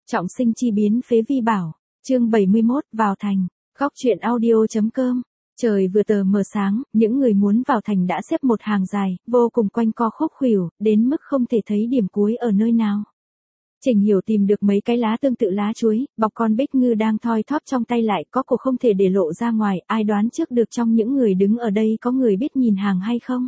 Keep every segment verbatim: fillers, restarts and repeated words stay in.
Trọng sinh chi biến phế vi bảo, chương bảy mươi mốt, vào thành, góc truyện audio.com. Trời vừa tờ mờ sáng, những người muốn vào thành đã xếp một hàng dài, vô cùng quanh co khúc khuỷu, đến mức không thể thấy điểm cuối ở nơi nào. Trình Hiểu tìm được mấy cái lá tương tự lá chuối, bọc con bích ngư đang thoi thóp trong tay lại, có cổ không thể để lộ ra ngoài, ai đoán trước được trong những người đứng ở đây có người biết nhìn hàng hay không?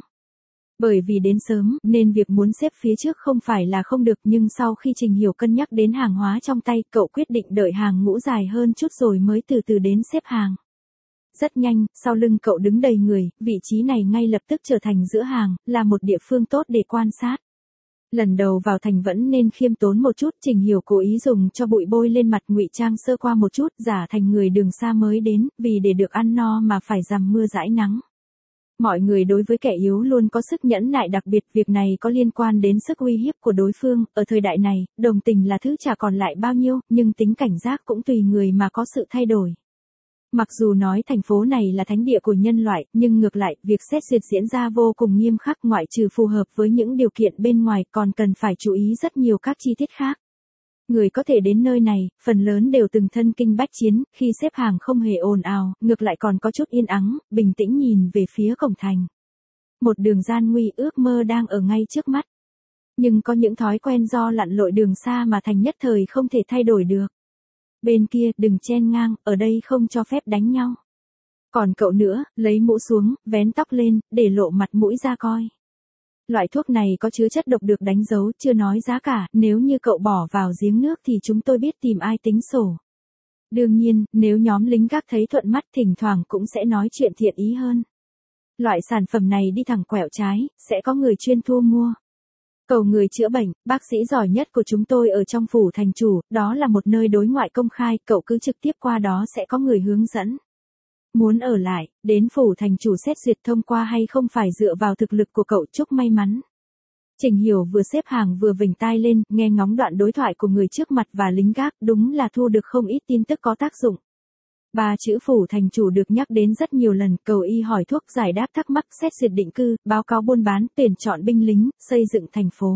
Bởi vì đến sớm, nên việc muốn xếp phía trước không phải là không được, nhưng sau khi Trình Hiểu cân nhắc đến hàng hóa trong tay, cậu quyết định đợi hàng ngũ dài hơn chút rồi mới từ từ đến xếp hàng. Rất nhanh, sau lưng cậu đứng đầy người, vị trí này ngay lập tức trở thành giữa hàng, là một địa phương tốt để quan sát. Lần đầu vào thành vẫn nên khiêm tốn một chút, Trình Hiểu cố ý dùng cho bụi bôi lên mặt, ngụy trang sơ qua một chút, giả thành người đường xa mới đến, vì để được ăn no mà phải dằm mưa dãi nắng. Mọi người đối với kẻ yếu luôn có sức nhẫn nại đặc biệt, việc này có liên quan đến sức uy hiếp của đối phương, ở thời đại này, đồng tình là thứ chả còn lại bao nhiêu, nhưng tính cảnh giác cũng tùy người mà có sự thay đổi. Mặc dù nói thành phố này là thánh địa của nhân loại, nhưng ngược lại, việc xét duyệt diễn ra vô cùng nghiêm khắc, ngoại trừ phù hợp với những điều kiện bên ngoài còn cần phải chú ý rất nhiều các chi tiết khác. Người có thể đến nơi này, phần lớn đều từng thân kinh bách chiến, khi xếp hàng không hề ồn ào, ngược lại còn có chút yên ắng, bình tĩnh nhìn về phía cổng thành. Một đường gian nguy ước mơ đang ở ngay trước mắt. Nhưng có những thói quen do lặn lội đường xa mà thành nhất thời không thể thay đổi được. Bên kia, đừng chen ngang, ở đây không cho phép đánh nhau. Còn cậu nữa, lấy mũ xuống, vén tóc lên, để lộ mặt mũi ra coi. Loại thuốc này có chứa chất độc được đánh dấu, chưa nói giá cả, nếu như cậu bỏ vào giếng nước thì chúng tôi biết tìm ai tính sổ. Đương nhiên, nếu nhóm lính gác thấy thuận mắt thỉnh thoảng cũng sẽ nói chuyện thiện ý hơn. Loại sản phẩm này đi thẳng quẹo trái, sẽ có người chuyên thu mua. Cầu người chữa bệnh, bác sĩ giỏi nhất của chúng tôi ở trong phủ thành chủ, đó là một nơi đối ngoại công khai, cậu cứ trực tiếp qua đó sẽ có người hướng dẫn. Muốn ở lại, đến phủ thành chủ xét duyệt thông qua hay không phải dựa vào thực lực của cậu, chúc may mắn. Trình Hiểu vừa xếp hàng vừa vểnh tai lên, nghe ngóng đoạn đối thoại của người trước mặt và lính gác, đúng là thu được không ít tin tức có tác dụng. Ba chữ phủ thành chủ được nhắc đến rất nhiều lần, cầu y hỏi thuốc, giải đáp thắc mắc, xét duyệt định cư, báo cáo buôn bán, tuyển chọn binh lính, xây dựng thành phố.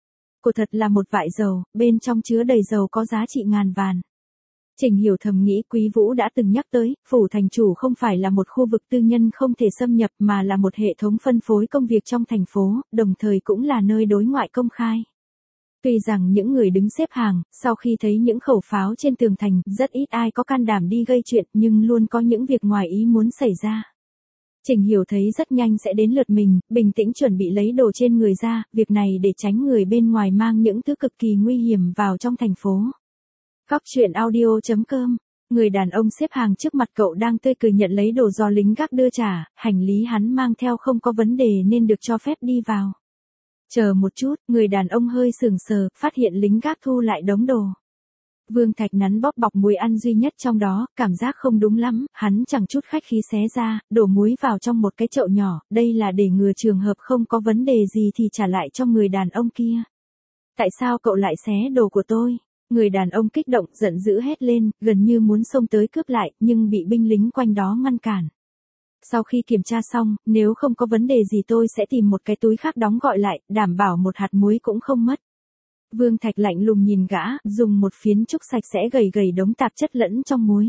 Cô thật là một vại dầu, bên trong chứa đầy dầu có giá trị ngàn vàn. Trình Hiểu thầm nghĩ, Quý Vũ đã từng nhắc tới, phủ thành chủ không phải là một khu vực tư nhân không thể xâm nhập mà là một hệ thống phân phối công việc trong thành phố, đồng thời cũng là nơi đối ngoại công khai. Tuy rằng những người đứng xếp hàng, sau khi thấy những khẩu pháo trên tường thành, rất ít ai có can đảm đi gây chuyện, nhưng luôn có những việc ngoài ý muốn xảy ra. Trình Hiểu thấy rất nhanh sẽ đến lượt mình, bình tĩnh chuẩn bị lấy đồ trên người ra, việc này để tránh người bên ngoài mang những thứ cực kỳ nguy hiểm vào trong thành phố. Góc truyện audio.com. Người đàn ông xếp hàng trước mặt cậu đang tươi cười nhận lấy đồ do lính gác đưa trả, hành lý hắn mang theo không có vấn đề nên được cho phép đi vào. Chờ một chút, người đàn ông hơi sừng sờ, phát hiện lính gác thu lại đống đồ. Vương Thạch nắn bóp bọc muối ăn duy nhất trong đó, cảm giác không đúng lắm, hắn chẳng chút khách khí xé ra, đổ muối vào trong một cái chậu nhỏ, đây là để ngừa trường hợp không có vấn đề gì thì trả lại cho người đàn ông kia. Tại sao cậu lại xé đồ của tôi? Người đàn ông kích động, giận dữ hét lên, gần như muốn xông tới cướp lại, nhưng bị binh lính quanh đó ngăn cản. Sau khi kiểm tra xong, nếu không có vấn đề gì tôi sẽ tìm một cái túi khác đóng gọi lại, đảm bảo một hạt muối cũng không mất. Vương Thạch lạnh lùng nhìn gã, dùng một phiến trúc sạch sẽ gầy gầy đống tạp chất lẫn trong muối.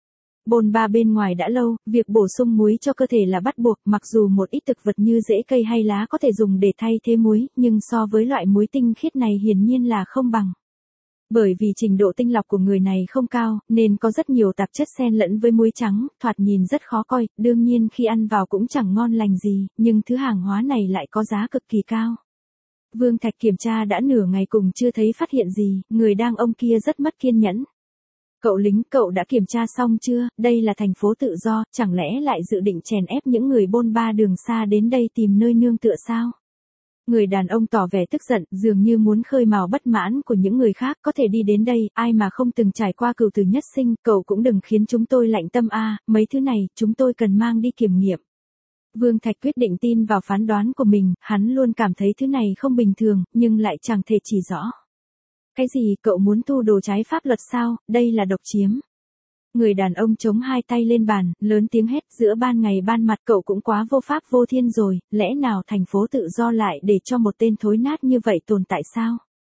Bồn ba bên ngoài đã lâu, việc bổ sung muối cho cơ thể là bắt buộc, mặc dù một ít thực vật như rễ cây hay lá có thể dùng để thay thế muối, nhưng so với loại muối tinh khiết này hiển nhiên là không bằng. Bởi vì trình độ tinh lọc của người này không cao, nên có rất nhiều tạp chất xen lẫn với muối trắng, thoạt nhìn rất khó coi, đương nhiên khi ăn vào cũng chẳng ngon lành gì, nhưng thứ hàng hóa này lại có giá cực kỳ cao. Vương Thạch kiểm tra đã nửa ngày cùng chưa thấy phát hiện gì, người đang ông kia rất mất kiên nhẫn. Cậu lính, cậu đã kiểm tra xong chưa, đây là thành phố tự do, chẳng lẽ lại dự định chèn ép những người bôn ba đường xa đến đây tìm nơi nương tựa sao? Người đàn ông tỏ vẻ tức giận, dường như muốn khơi mào bất mãn của những người khác, có thể đi đến đây, ai mà không từng trải qua cửu tử nhất sinh, cậu cũng đừng khiến chúng tôi lạnh tâm a, mấy thứ này, chúng tôi cần mang đi kiểm nghiệm. Vương Thạch quyết định tin vào phán đoán của mình, hắn luôn cảm thấy thứ này không bình thường, nhưng lại chẳng thể chỉ rõ. Cái gì, cậu muốn thu đồ trái pháp luật sao, đây là độc chiếm. Người đàn ông chống hai tay lên bàn, lớn tiếng hét, giữa ban ngày ban mặt cậu cũng quá vô pháp vô thiên rồi, lẽ nào thành phố tự do lại để cho một tên thối nát như vậy tồn tại sao?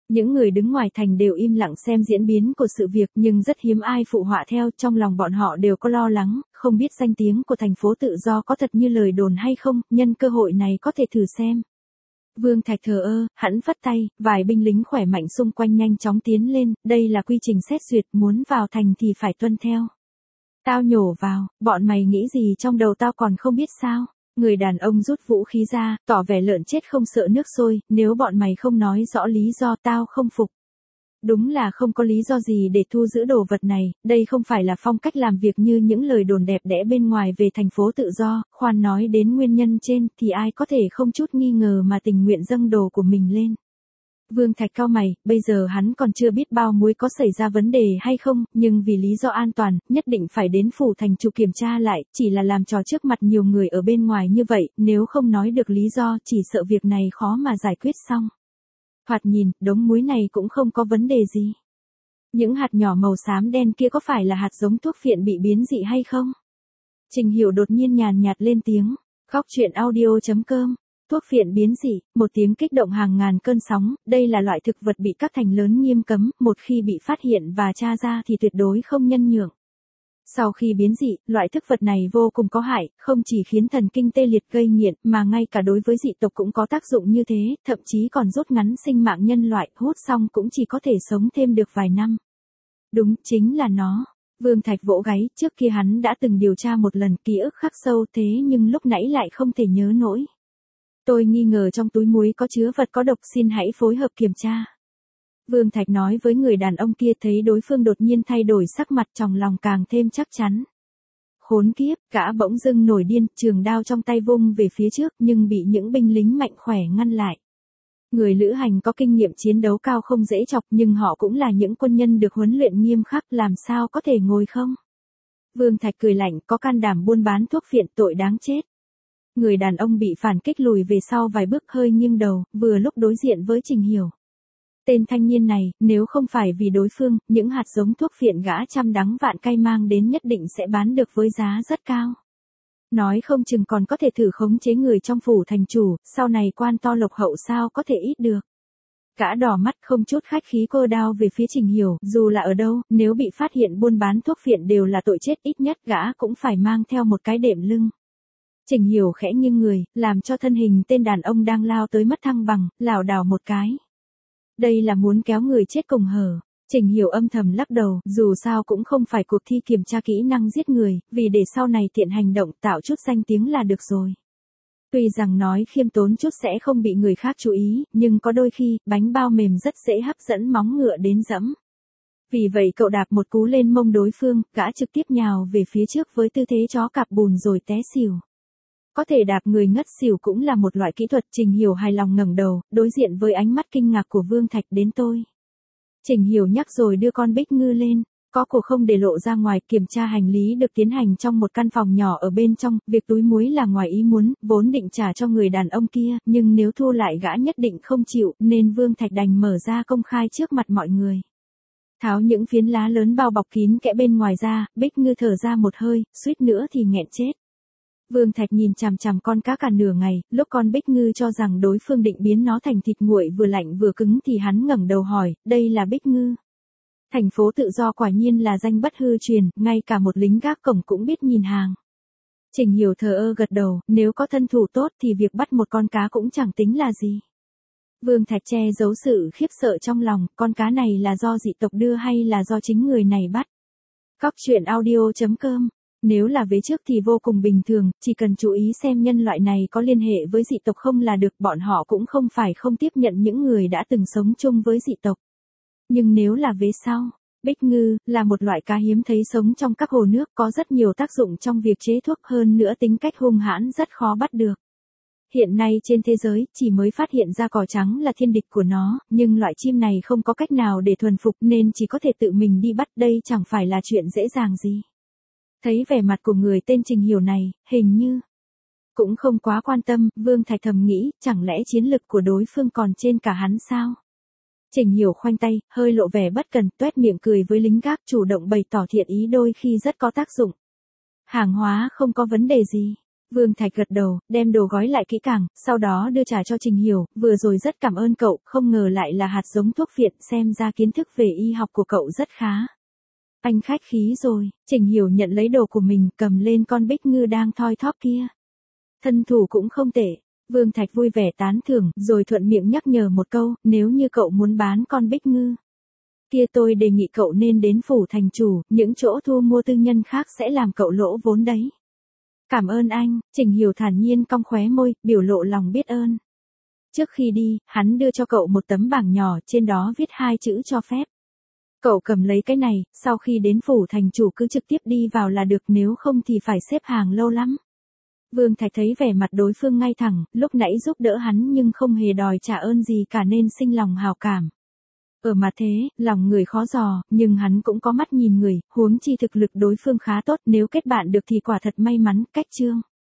Những người đứng ngoài thành đều im lặng xem diễn biến của sự việc nhưng rất hiếm ai phụ họa theo, trong lòng bọn họ đều có lo lắng, không biết danh tiếng của thành phố tự do có thật như lời đồn hay không, nhân cơ hội này có thể thử xem. Vương Thạch thờ ơ, hắn phất tay, vài binh lính khỏe mạnh xung quanh nhanh chóng tiến lên, đây là quy trình xét duyệt, muốn vào thành thì phải tuân theo. Tao nhổ vào, bọn mày nghĩ gì trong đầu tao còn không biết sao? Người đàn ông rút vũ khí ra, tỏ vẻ lợn chết không sợ nước sôi, nếu bọn mày không nói rõ lý do tao không phục. Đúng là không có lý do gì để thu giữ đồ vật này, đây không phải là phong cách làm việc như những lời đồn đẹp đẽ bên ngoài về thành phố tự do, khoan nói đến nguyên nhân trên thì ai có thể không chút nghi ngờ mà tình nguyện dâng đồ của mình lên. Vương Thạch cau mày, bây giờ hắn còn chưa biết bao muối có xảy ra vấn đề hay không, nhưng vì lý do an toàn, nhất định phải đến phủ thành chủ kiểm tra lại, chỉ là làm trò trước mặt nhiều người ở bên ngoài như vậy, nếu không nói được lý do, chỉ sợ việc này khó mà giải quyết xong. Thoạt nhìn, đống muối này cũng không có vấn đề gì. Những hạt nhỏ màu xám đen kia có phải là hạt giống thuốc phiện bị biến dị hay không? Trình Hiểu đột nhiên nhàn nhạt lên tiếng, khóc chuyện audio chấm com. Thuốc phiện biến dị, một tiếng kích động hàng ngàn cơn sóng, đây là loại thực vật bị các thành lớn nghiêm cấm, một khi bị phát hiện và tra ra thì tuyệt đối không nhân nhượng. Sau khi biến dị, loại thực vật này vô cùng có hại, không chỉ khiến thần kinh tê liệt gây nghiện, mà ngay cả đối với dị tộc cũng có tác dụng như thế, thậm chí còn rút ngắn sinh mạng nhân loại, hút xong cũng chỉ có thể sống thêm được vài năm. Đúng, chính là nó. Vương Thạch vỗ gáy, trước kia hắn đã từng điều tra một lần, ký ức khắc sâu thế nhưng lúc nãy lại không thể nhớ nổi. Tôi nghi ngờ trong túi muối có chứa vật có độc, xin hãy phối hợp kiểm tra. Vương Thạch nói với người đàn ông kia, thấy đối phương đột nhiên thay đổi sắc mặt, trong lòng càng thêm chắc chắn. Khốn kiếp, gã bỗng dưng nổi điên, trường đao trong tay vung về phía trước nhưng bị những binh lính mạnh khỏe ngăn lại. Người lữ hành có kinh nghiệm chiến đấu cao không dễ chọc nhưng họ cũng là những quân nhân được huấn luyện nghiêm khắc, làm sao có thể ngồi không. Vương Thạch cười lạnh, có can đảm buôn bán thuốc phiện, tội đáng chết. Người đàn ông bị phản kích lùi về sau vài bước, hơi nghiêng đầu, vừa lúc đối diện với Trình Hiểu. Tên thanh niên này, nếu không phải vì đối phương, những hạt giống thuốc phiện gã trăm đắng vạn cay mang đến nhất định sẽ bán được với giá rất cao. Nói không chừng còn có thể thử khống chế người trong phủ thành chủ, sau này quan to lộc hậu sao có thể ít được. Gã đỏ mắt không chút khách khí cơ đao về phía Trình Hiểu, dù là ở đâu, nếu bị phát hiện buôn bán thuốc phiện đều là tội chết, ít nhất gã cũng phải mang theo một cái đệm lưng. Trình Hiểu khẽ nghiêng người, làm cho thân hình tên đàn ông đang lao tới mất thăng bằng, lảo đảo một cái. Đây là muốn kéo người chết cùng hở. Trình Hiểu âm thầm lắc đầu, dù sao cũng không phải cuộc thi kiểm tra kỹ năng giết người, vì để sau này tiện hành động tạo chút danh tiếng là được rồi. Tuy rằng nói khiêm tốn chút sẽ không bị người khác chú ý, nhưng có đôi khi, bánh bao mềm rất dễ hấp dẫn móng ngựa đến dẫm. Vì vậy cậu đạp một cú lên mông đối phương, gã trực tiếp nhào về phía trước với tư thế chó cạp bùn rồi té xỉu. Có thể đạp người ngất xỉu cũng là một loại kỹ thuật. Trình Hiểu hài lòng ngẩng đầu, đối diện với ánh mắt kinh ngạc của Vương Thạch, đến tôi. Trình Hiểu nhắc rồi đưa con Bích Ngư lên, có cổ không để lộ ra ngoài, kiểm tra hành lý được tiến hành trong một căn phòng nhỏ ở bên trong, việc túi muối là ngoài ý muốn, vốn định trả cho người đàn ông kia, nhưng nếu thu lại gã nhất định không chịu, nên Vương Thạch đành mở ra công khai trước mặt mọi người. Tháo những phiến lá lớn bao bọc kín kẽ bên ngoài ra, Bích Ngư thở ra một hơi, suýt nữa thì nghẹn chết. Vương Thạch nhìn chằm chằm con cá cả nửa ngày, lúc con Bích Ngư cho rằng đối phương định biến nó thành thịt nguội vừa lạnh vừa cứng thì hắn ngẩng đầu hỏi, đây là Bích Ngư. Thành phố tự do quả nhiên là danh bất hư truyền, ngay cả một lính gác cổng cũng biết nhìn hàng. Trình Hiểu thờ ơ gật đầu, nếu có thân thủ tốt thì việc bắt một con cá cũng chẳng tính là gì. Vương Thạch che giấu sự khiếp sợ trong lòng, con cá này là do dị tộc đưa hay là do chính người này bắt. Cóc truyện audio chấm com. Nếu là vế trước thì vô cùng bình thường, chỉ cần chú ý xem nhân loại này có liên hệ với dị tộc không là được, bọn họ cũng không phải không tiếp nhận những người đã từng sống chung với dị tộc. Nhưng nếu là vế sau, Bích Ngư là một loại cá hiếm thấy sống trong các hồ nước, có rất nhiều tác dụng trong việc chế thuốc, hơn nữa tính cách hung hãn rất khó bắt được. Hiện nay trên thế giới, chỉ mới phát hiện ra cỏ trắng là thiên địch của nó, nhưng loại chim này không có cách nào để thuần phục nên chỉ có thể tự mình đi bắt, đây chẳng phải là chuyện dễ dàng gì. Thấy vẻ mặt của người tên Trình Hiểu này, hình như cũng không quá quan tâm, Vương Thạch thầm nghĩ, chẳng lẽ chiến lực của đối phương còn trên cả hắn sao? Trình Hiểu khoanh tay, hơi lộ vẻ bất cần, toét miệng cười với lính gác, chủ động bày tỏ thiện ý đôi khi rất có tác dụng. Hàng hóa không có vấn đề gì. Vương Thạch gật đầu, đem đồ gói lại kỹ càng, sau đó đưa trả cho Trình Hiểu, vừa rồi rất cảm ơn cậu, không ngờ lại là hạt giống thuốc viện, xem ra kiến thức về y học của cậu rất khá. Anh khách khí rồi, Trình Hiểu nhận lấy đồ của mình, cầm lên con bích ngư đang thoi thóp kia. Thân thủ cũng không tệ. Vương Thạch vui vẻ tán thưởng, rồi thuận miệng nhắc nhở một câu, nếu như cậu muốn bán con bích ngư kia tôi đề nghị cậu nên đến phủ thành chủ, những chỗ thu mua tư nhân khác sẽ làm cậu lỗ vốn đấy. Cảm ơn anh, Trình Hiểu thản nhiên cong khóe môi, biểu lộ lòng biết ơn. Trước khi đi, hắn đưa cho cậu một tấm bảng nhỏ, trên đó viết hai chữ cho phép. Cậu cầm lấy cái này, sau khi đến phủ thành chủ cứ trực tiếp đi vào là được, nếu không thì phải xếp hàng lâu lắm. Vương Thạch thấy vẻ mặt đối phương ngay thẳng, lúc nãy giúp đỡ hắn nhưng không hề đòi trả ơn gì cả nên sinh lòng hào cảm. Ở mặt thế, lòng người khó dò, nhưng hắn cũng có mắt nhìn người, huống chi thực lực đối phương khá tốt, nếu kết bạn được thì quả thật may mắn. Cách chương